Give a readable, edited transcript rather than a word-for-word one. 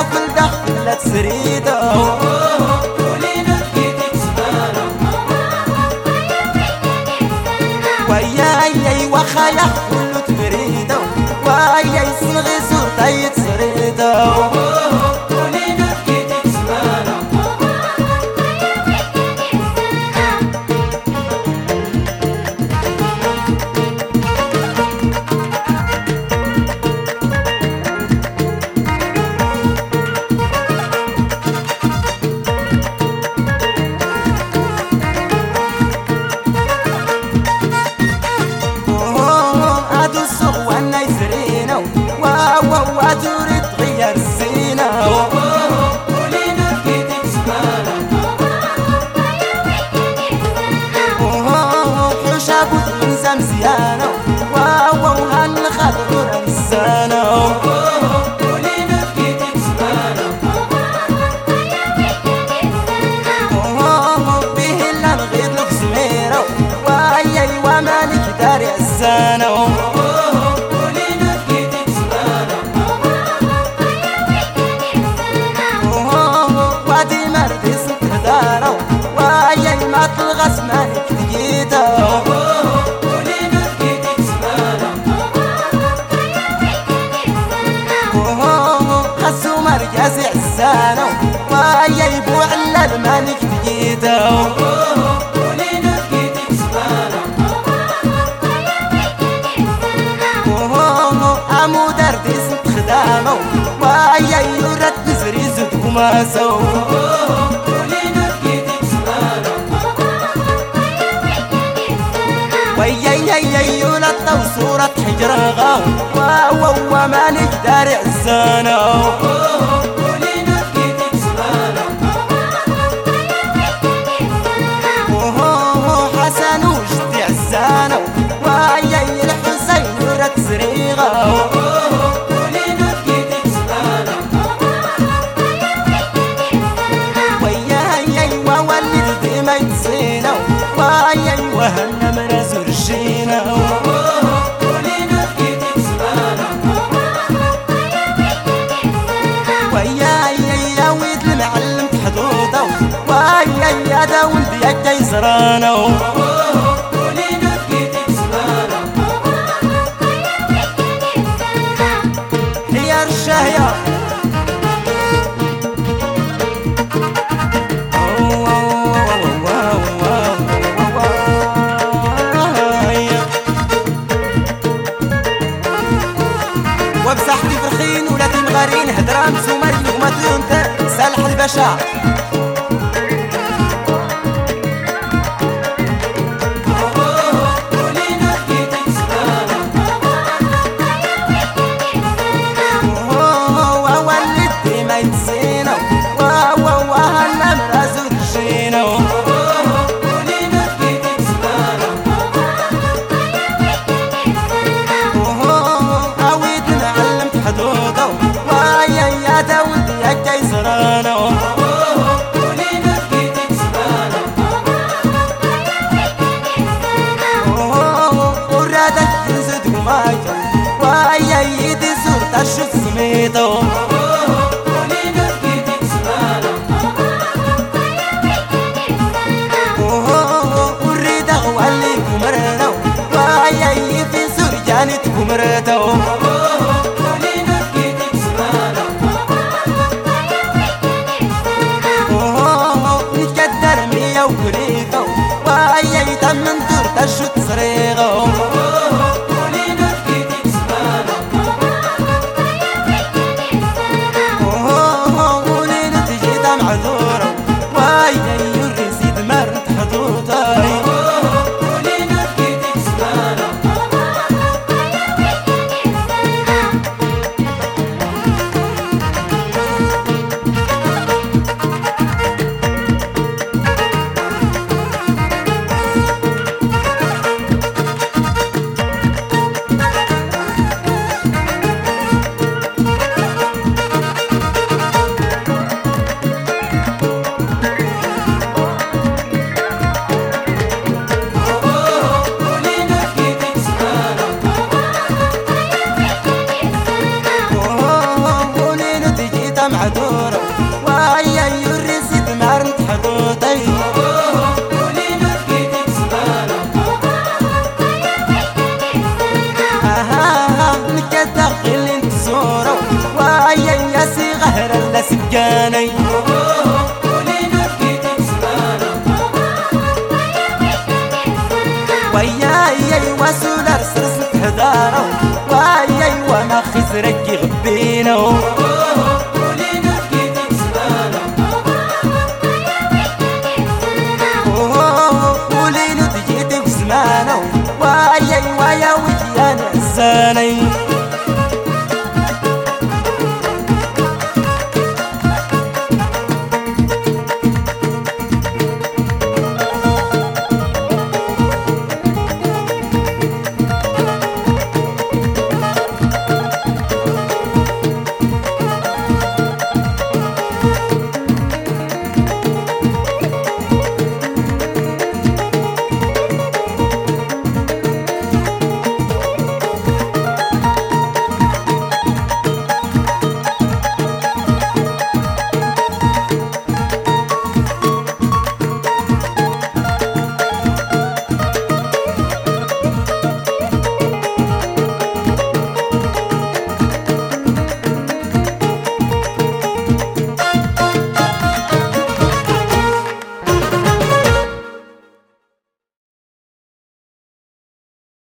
كل دخل لا تسريده ولينا بكيتك سبانة وياي وخايا كله تبريده وياي صنغي صورتا يتسريده ولينا بكيتك سبانة وتريد تغير الزينة ولينا بكيتك سبانة حوشة بوتنزة مزيانة وهالخضر رمسانة ولينا بكيتك سبانة به إلا نغير لك زميرة وياي ومالك داري عزانة تلغس مالك دقيته ولينا بكيتك سبانة خسو مركزي عزانة وياي بوعلا المالك دقيته ولينا بكيتك سبانة عمو دردي سنت خدامة وياي يرد نزري زد قماسة وياي ولطة وصورة حجرة ومالك داري عزانة ولينا بكيتك سبانة حسن وجدي عزانة وياي الحسين ورد زريغة ولينا بكيتك سبانة وياي وولد ديما يتزينة وياي وهنا مرازو رجينا ولينا بكيتك سبانة وياي يا ويد المعلم تحدوده وياي يا دا ولدي يا يزرانه ولينا بكيتك سبانة يا رشايا وبصحتي فرخين ولادي مغارين هدران سومري ومديون سالح البشا ولينا بكيتك سبانة وولدتي ما يتزينو وهنا مرازو رجينو ولينا بكيتك سبانة عويد نعلم حدوده وياي يا دا ولدي يا يزرانو ولينا بكيتك سبانة ورادك تنزد قمايته وياي يدي صورة الشو سميته ولينا بكيتك سبانة وريده وعلي كمرته وياي في سورجاني تكمرته ولينا بكيتك سبانة نتقدر مية وكريته وياي تمن دورة الشو تصريغه ولينا بكيتك سبانة ولينا تجي معذورة وياي يرزيد مرت حدوتاي ولينا بكيتك سبانة قهر اللي سبقاني ولينا بكيتك زمانه وياي وسولر سرسة هدارة وياي وانا خسرك غبينه